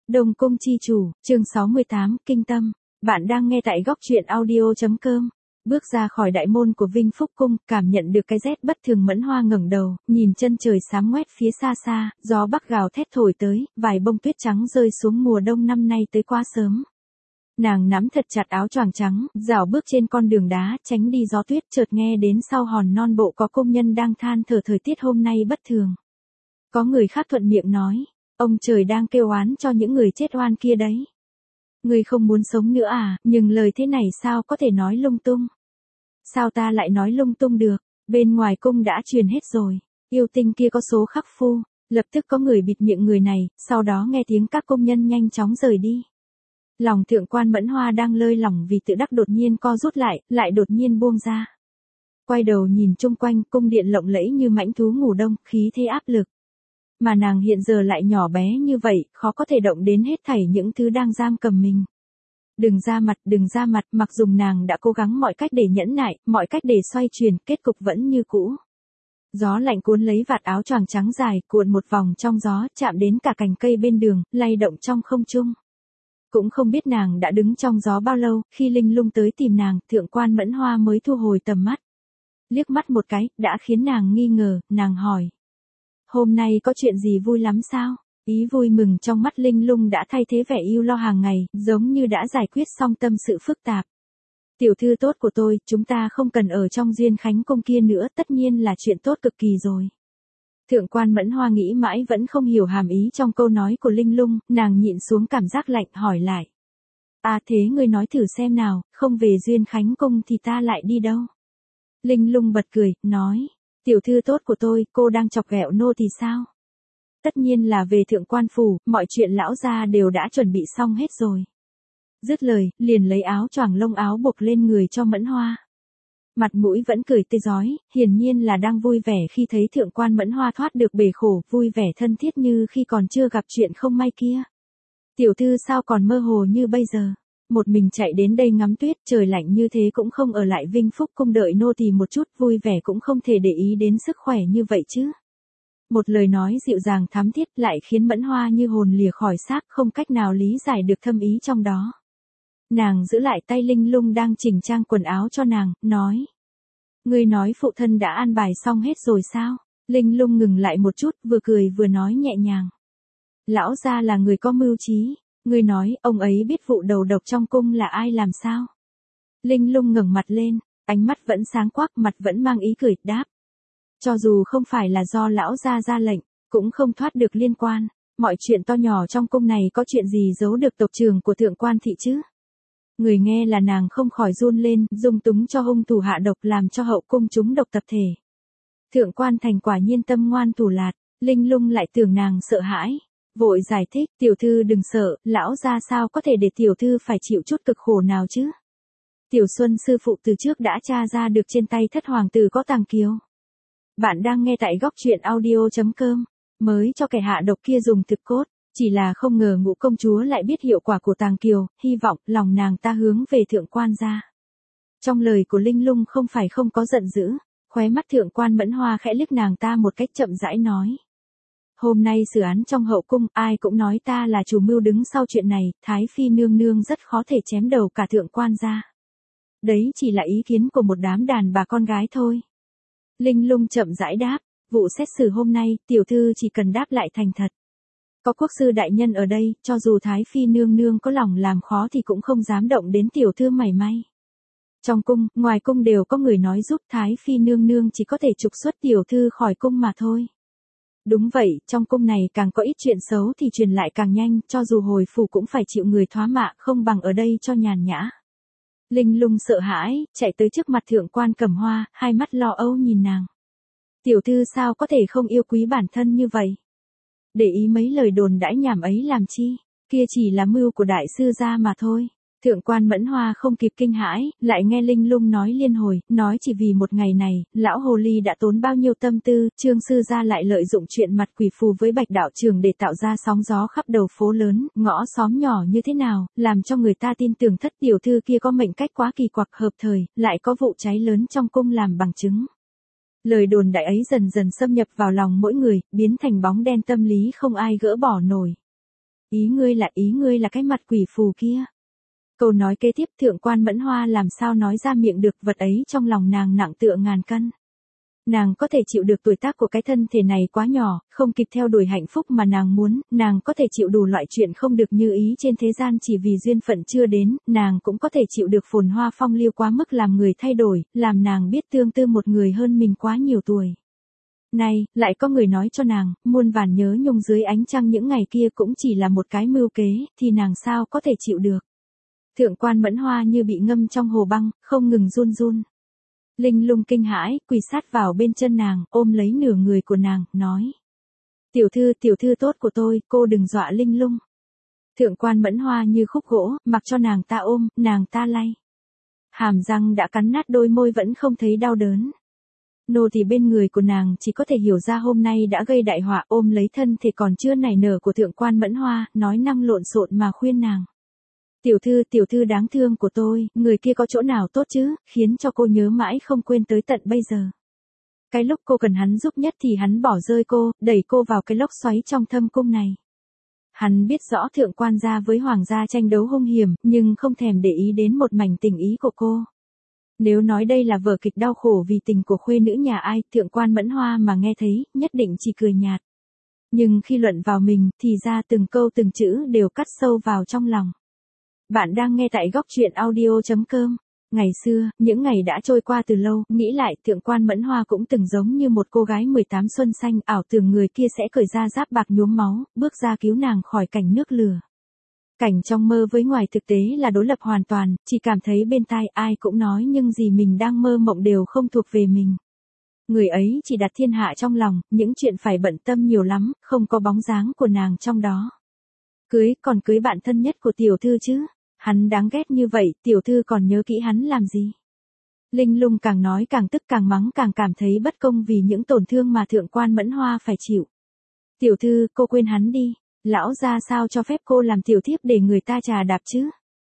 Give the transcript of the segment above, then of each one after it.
Đông Cung chi chủ, chương 68, Kinh Tâm. Bạn đang nghe tại góc truyện audio.com. Bước ra khỏi đại môn của Vinh Phúc Cung, cảm nhận được cái rét bất thường. Mẫn Hoa ngẩng đầu, nhìn chân trời xám ngoét phía xa xa, gió bắc gào thét thổi tới, vài bông tuyết trắng rơi xuống. Mùa đông năm nay tới quá sớm. Nàng nắm thật chặt áo choàng trắng, rảo bước trên con đường đá, tránh đi gió tuyết. Chợt nghe đến sau hòn non bộ có công nhân đang than thở thời tiết hôm nay bất thường. Có người khác thuận miệng nói, ông trời đang kêu oán cho những người chết oan kia đấy. Người không muốn sống nữa à? Nhưng lời thế này sao có thể nói lung tung? Sao ta lại nói lung tung được? Bên ngoài cung đã truyền hết rồi. Yêu tinh kia có số khắc phu. Lập tức có người bịt miệng người này, sau đó nghe tiếng các công nhân nhanh chóng rời đi. Lòng thượng quan Mẫn Hoa đang lơi lỏng vì tự đắc đột nhiên co rút lại đột nhiên buông ra. Quay đầu nhìn chung quanh, cung điện lộng lẫy như mãnh thú ngủ đông, khí thế áp lực. Mà nàng hiện giờ lại nhỏ bé như vậy, khó có thể động đến hết thảy những thứ đang giam cầm mình. Đừng ra mặt, mặc dù nàng đã cố gắng mọi cách để nhẫn nại, mọi cách để xoay chuyển, kết cục vẫn như cũ. Gió lạnh cuốn lấy vạt áo choàng trắng dài, cuộn một vòng trong gió, chạm đến cả cành cây bên đường, lay động trong không trung. Cũng không biết nàng đã đứng trong gió bao lâu, khi Linh Lung tới tìm nàng, thượng quan Mẫn Hoa mới thu hồi tầm mắt. Liếc mắt một cái, đã khiến nàng nghi ngờ, nàng hỏi. Hôm nay có chuyện gì vui lắm sao? Ý vui mừng trong mắt Linh Lung đã thay thế vẻ ưu lo hàng ngày, giống như đã giải quyết xong tâm sự phức tạp. Tiểu thư tốt của tôi, chúng ta không cần ở trong Duyên Khánh Cung kia nữa, tất nhiên là chuyện tốt cực kỳ rồi. Thượng quan Mẫn Hoa nghĩ mãi vẫn không hiểu hàm ý trong câu nói của Linh Lung, nàng nhịn xuống cảm giác lạnh hỏi lại. À thế ngươi nói thử xem nào, không về Duyên Khánh Cung thì ta lại đi đâu? Linh Lung bật cười, nói. Tiểu thư tốt của tôi, cô đang chọc ghẹo nô thì sao? Tất nhiên là về thượng quan phủ, mọi chuyện lão gia đều đã chuẩn bị xong hết rồi. Dứt lời, liền lấy áo choàng lông áo buộc lên người cho Mẫn Hoa. Mặt mũi vẫn cười tươi rói, hiển nhiên là đang vui vẻ khi thấy thượng quan Mẫn Hoa thoát được bể khổ, vui vẻ thân thiết như khi còn chưa gặp chuyện không may kia. Tiểu thư sao còn mơ hồ như bây giờ? Một mình chạy đến đây ngắm tuyết, trời lạnh như thế cũng không ở lại Vinh Phúc Cung đợi nô tỳ một chút, vui vẻ cũng không thể để ý đến sức khỏe như vậy chứ. Một lời nói dịu dàng thắm thiết lại khiến Mẫn Hoa như hồn lìa khỏi xác, không cách nào lý giải được thâm ý trong đó. Nàng giữ lại tay Linh Lung đang chỉnh trang quần áo cho nàng, nói. Ngươi nói phụ thân đã an bài xong hết rồi sao? Linh Lung ngừng lại một chút, vừa cười vừa nói nhẹ nhàng. Lão gia là người có mưu trí. Ngươi nói, ông ấy biết vụ đầu độc trong cung là ai làm sao? Linh Lung ngẩng mặt lên, ánh mắt vẫn sáng quắc, mặt vẫn mang ý cười, đáp. Cho dù không phải là do lão gia ra lệnh, cũng không thoát được liên quan. Mọi chuyện to nhỏ trong cung này có chuyện gì giấu được tộc trưởng của thượng quan thị chứ? Người nghe là nàng không khỏi run lên, dung túng cho hung thủ hạ độc làm cho hậu cung chúng độc tập thể. Thượng quan thành quả nhiên tâm ngoan thủ lạt, Linh Lung lại tưởng nàng sợ hãi. Vội giải thích, tiểu thư đừng sợ, lão gia sao có thể để tiểu thư phải chịu chút cực khổ nào chứ? Tiểu Xuân sư phụ từ trước đã tra ra được trên tay thất hoàng tử có tàng kiều. Bạn đang nghe tại góc truyện audio.com, mới cho kẻ hạ độc kia dùng thực cốt, chỉ là không ngờ Ngũ công chúa lại biết hiệu quả của tàng kiều, hy vọng lòng nàng ta hướng về thượng quan gia. Trong lời của Linh Lung không phải không có giận dữ, khóe mắt thượng quan Mẫn Hoa khẽ liếc nàng ta một cách chậm rãi nói. Hôm nay xử án trong hậu cung, ai cũng nói ta là chủ mưu đứng sau chuyện này, Thái Phi nương nương rất khó thể chém đầu cả thượng quan gia. Đấy chỉ là ý kiến của một đám đàn bà con gái thôi. Linh Lung chậm rãi đáp, vụ xét xử hôm nay, tiểu thư chỉ cần đáp lại thành thật. Có quốc sư đại nhân ở đây, cho dù Thái Phi nương nương có lòng làm khó thì cũng không dám động đến tiểu thư mảy may. Trong cung, ngoài cung đều có người nói giúp Thái Phi nương nương chỉ có thể trục xuất tiểu thư khỏi cung mà thôi. Đúng vậy, trong cung này càng có ít chuyện xấu thì truyền lại càng nhanh, cho dù hồi phủ cũng phải chịu người thoá mạ, không bằng ở đây cho nhàn nhã. Linh Lung sợ hãi, chạy tới trước mặt thượng quan Cẩm Hoa, hai mắt lo âu nhìn nàng. Tiểu thư sao có thể không yêu quý bản thân như vậy? Để ý mấy lời đồn đãi nhảm ấy làm chi, kia chỉ là mưu của đại sư gia mà thôi. Thượng quan Mẫn Hoa không kịp kinh hãi, lại nghe Linh Lung nói liên hồi, nói chỉ vì một ngày này, lão hồ ly đã tốn bao nhiêu tâm tư, Trương sư gia lại lợi dụng chuyện mặt quỷ phù với Bạch đạo trưởng để tạo ra sóng gió khắp đầu phố lớn, ngõ xóm nhỏ như thế nào, làm cho người ta tin tưởng thất tiểu thư kia có mệnh cách quá kỳ quặc hợp thời, lại có vụ cháy lớn trong cung làm bằng chứng. Lời đồn đại ấy dần dần xâm nhập vào lòng mỗi người, biến thành bóng đen tâm lý không ai gỡ bỏ nổi. Ý ngươi là cái mặt quỷ phù kia. Câu nói kế tiếp thượng quan Mẫn Hoa làm sao nói ra miệng được, vật ấy trong lòng nàng nặng tựa ngàn cân. Nàng có thể chịu được tuổi tác của cái thân thể này quá nhỏ, không kịp theo đuổi hạnh phúc mà nàng muốn, nàng có thể chịu đủ loại chuyện không được như ý trên thế gian chỉ vì duyên phận chưa đến, nàng cũng có thể chịu được phồn hoa phong lưu quá mức làm người thay đổi, làm nàng biết tương tư một người hơn mình quá nhiều tuổi. Này, lại có người nói cho nàng, muôn vàn nhớ nhung dưới ánh trăng những ngày kia cũng chỉ là một cái mưu kế, thì nàng sao có thể chịu được. Thượng quan Mẫn Hoa như bị ngâm trong hồ băng, không ngừng run run. Linh Lung kinh hãi, quỳ sát vào bên chân nàng, ôm lấy nửa người của nàng, nói. Tiểu thư tốt của tôi, cô đừng dọa Linh Lung. Thượng quan Mẫn Hoa như khúc gỗ, mặc cho nàng ta ôm, nàng ta lay. Hàm răng đã cắn nát đôi môi vẫn không thấy đau đớn. Nô thì bên người của nàng chỉ có thể hiểu ra hôm nay đã gây đại họa, ôm lấy thân thể còn chưa nảy nở của thượng quan Mẫn Hoa, nói năng lộn xộn mà khuyên nàng. Tiểu thư đáng thương của tôi, người kia có chỗ nào tốt chứ, khiến cho cô nhớ mãi không quên tới tận bây giờ. Cái lúc cô cần hắn giúp nhất thì hắn bỏ rơi cô, đẩy cô vào cái lốc xoáy trong thâm cung này. Hắn biết rõ thượng quan gia với hoàng gia tranh đấu hung hiểm, nhưng không thèm để ý đến một mảnh tình ý của cô. Nếu nói đây là vở kịch đau khổ vì tình của khuê nữ nhà ai, thượng quan Mẫn Hoa mà nghe thấy, nhất định chỉ cười nhạt. Nhưng khi luận vào mình, thì ra từng câu từng chữ đều cắt sâu vào trong lòng. Bạn đang nghe tại góc truyện audio.com. Ngày xưa, những ngày đã trôi qua từ lâu, nghĩ lại thượng quan Mẫn Hoa cũng từng giống như một cô gái 18 xuân xanh, ảo tưởng người kia sẽ cởi ra giáp bạc nhuốm máu, bước ra cứu nàng khỏi cảnh nước lửa. Cảnh trong mơ với ngoài thực tế là đối lập hoàn toàn, chỉ cảm thấy bên tai ai cũng nói nhưng gì mình đang mơ mộng đều không thuộc về mình. Người ấy chỉ đặt thiên hạ trong lòng, những chuyện phải bận tâm nhiều lắm, không có bóng dáng của nàng trong đó. Còn cưới bạn thân nhất của tiểu thư chứ? Hắn đáng ghét như vậy, tiểu thư còn nhớ kỹ hắn làm gì? Linh Lung càng nói càng tức càng mắng càng cảm thấy bất công vì những tổn thương mà thượng quan Mẫn Hoa phải chịu. Tiểu thư, cô quên hắn đi. Lão gia sao cho phép cô làm tiểu thiếp để người ta trà đạp chứ?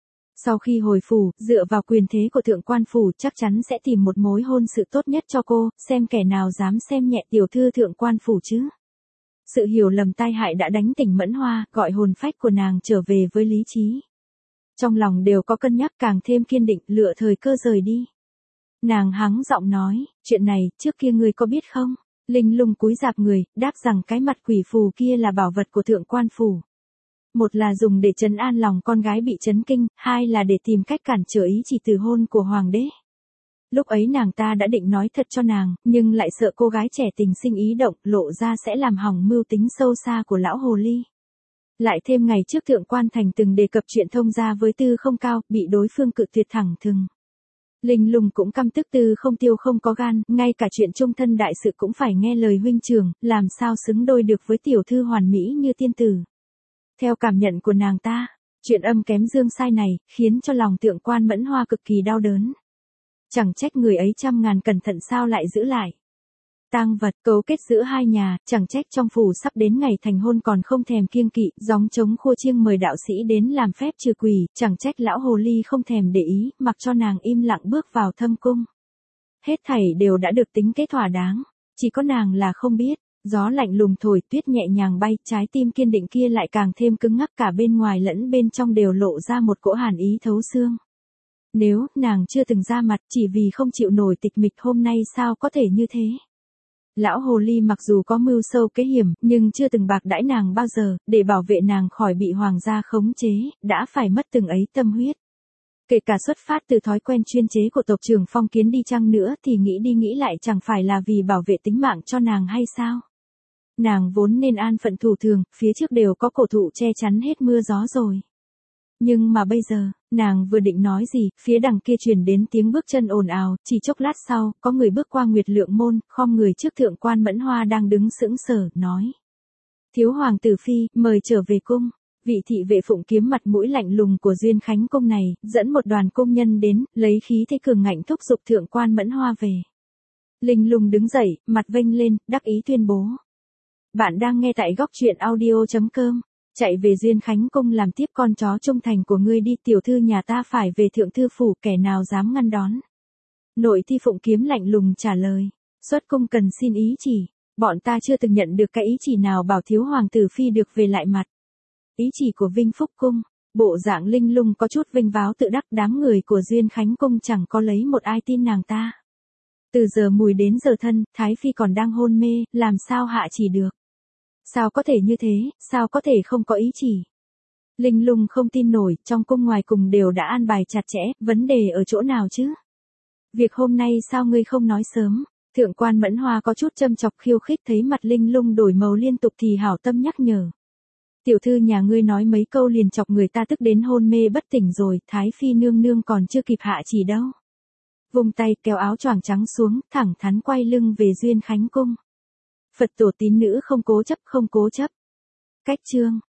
Sau khi hồi phủ, dựa vào quyền thế của thượng quan phủ chắc chắn sẽ tìm một mối hôn sự tốt nhất cho cô, xem kẻ nào dám xem nhẹ tiểu thư thượng quan phủ chứ. Sự hiểu lầm tai hại đã đánh tỉnh Mẫn Hoa, gọi hồn phách của nàng trở về với lý trí. Trong lòng đều có cân nhắc càng thêm kiên định, lựa thời cơ rời đi. Nàng hắng giọng nói, chuyện này, trước kia ngươi có biết không? Linh Lung cúi rạp người, đáp rằng cái mặt quỷ phù kia là bảo vật của thượng quan phủ. Một là dùng để trấn an lòng con gái bị chấn kinh, hai là để tìm cách cản trở ý chỉ từ hôn của hoàng đế. Lúc ấy nàng ta đã định nói thật cho nàng, nhưng lại sợ cô gái trẻ tình sinh ý động, lộ ra sẽ làm hỏng mưu tính sâu xa của lão hồ ly. Lại thêm ngày trước thượng quan thành từng đề cập chuyện thông gia với Tư Không Cao, bị đối phương cự tuyệt thẳng thừng. Linh Lung cũng căm tức Tư Không Tiêu không có gan, ngay cả chuyện chung thân đại sự cũng phải nghe lời huynh trưởng, làm sao xứng đôi được với tiểu thư hoàn mỹ như tiên tử. Theo cảm nhận của nàng ta, chuyện âm kém dương sai này, khiến cho lòng thượng quan Mẫn Hoa cực kỳ đau đớn. Chẳng trách người ấy trăm ngàn cẩn thận sao lại giữ lại. Tang vật, cấu kết giữa hai nhà, chẳng trách trong phủ sắp đến ngày thành hôn còn không thèm kiêng kỵ, gióng trống khua chiêng mời đạo sĩ đến làm phép trừ quỷ, chẳng trách lão hồ ly không thèm để ý, mặc cho nàng im lặng bước vào thâm cung. Hết thảy đều đã được tính kế thỏa đáng, chỉ có nàng là không biết. Gió lạnh lùng thổi, tuyết nhẹ nhàng bay, trái tim kiên định kia lại càng thêm cứng ngắc, cả bên ngoài lẫn bên trong đều lộ ra một cỗ hàn ý thấu xương. Nếu nàng chưa từng ra mặt, chỉ vì không chịu nổi tịch mịch hôm nay sao có thể như thế? Lão hồ ly mặc dù có mưu sâu kế hiểm, nhưng chưa từng bạc đãi nàng bao giờ, để bảo vệ nàng khỏi bị hoàng gia khống chế, đã phải mất từng ấy tâm huyết. Kể cả xuất phát từ thói quen chuyên chế của tộc trưởng Phong Kiến đi chăng nữa thì nghĩ đi nghĩ lại chẳng phải là vì bảo vệ tính mạng cho nàng hay sao? Nàng vốn nên an phận thủ thường, phía trước đều có cổ thụ che chắn hết mưa gió rồi. Nhưng mà bây giờ, nàng vừa định nói gì, phía đằng kia truyền đến tiếng bước chân ồn ào, chỉ chốc lát sau, có người bước qua Nguyệt Lượng môn, khom người trước thượng quan Mẫn Hoa đang đứng sững sờ, nói. Thiếu hoàng tử phi, mời trở về cung. Vị thị vệ phụng kiếm mặt mũi lạnh lùng của Duyên Khánh cung này, dẫn một đoàn công nhân đến, lấy khí thế cường ngạnh thúc giục thượng quan Mẫn Hoa về. Linh Lung đứng dậy, mặt vênh lên, đắc ý tuyên bố. Bạn đang nghe tại góc truyện audio.com. Chạy về Duyên Khánh cung làm tiếp con chó trung thành của ngươi đi, tiểu thư nhà ta phải về thượng thư phủ, kẻ nào dám ngăn đón. Nội thi phụng kiếm lạnh lùng trả lời. Xuất cung cần xin ý chỉ. Bọn ta chưa từng nhận được cái ý chỉ nào bảo thiếu hoàng tử phi được về lại mặt. ý chỉ của Vinh Phúc Cung. Bộ dạng linh lung có chút vinh váo tự đắc, đám người của Duyên Khánh Cung chẳng có lấy một ai tin nàng ta. Từ giờ mùi đến giờ thân, Thái Phi còn đang hôn mê, làm sao hạ chỉ được. Sao có thể như thế, sao có thể không có ý chỉ. Linh lung không tin nổi, trong cung ngoài cùng đều đã an bài chặt chẽ, vấn đề ở chỗ nào chứ? Việc hôm nay sao ngươi không nói sớm? Thượng quan Mẫn Hoa có chút châm chọc khiêu khích, thấy mặt linh lung đổi màu liên tục thì hảo tâm nhắc nhở. Tiểu thư nhà ngươi nói mấy câu liền chọc người ta tức đến hôn mê bất tỉnh rồi, Thái Phi nương nương còn chưa kịp hạ chỉ đâu. Vung tay kéo áo choàng trắng xuống, thẳng thắn quay lưng về Duyên Khánh Cung. Phật tổ tín nữ không cố chấp, không cố chấp. Cách chương.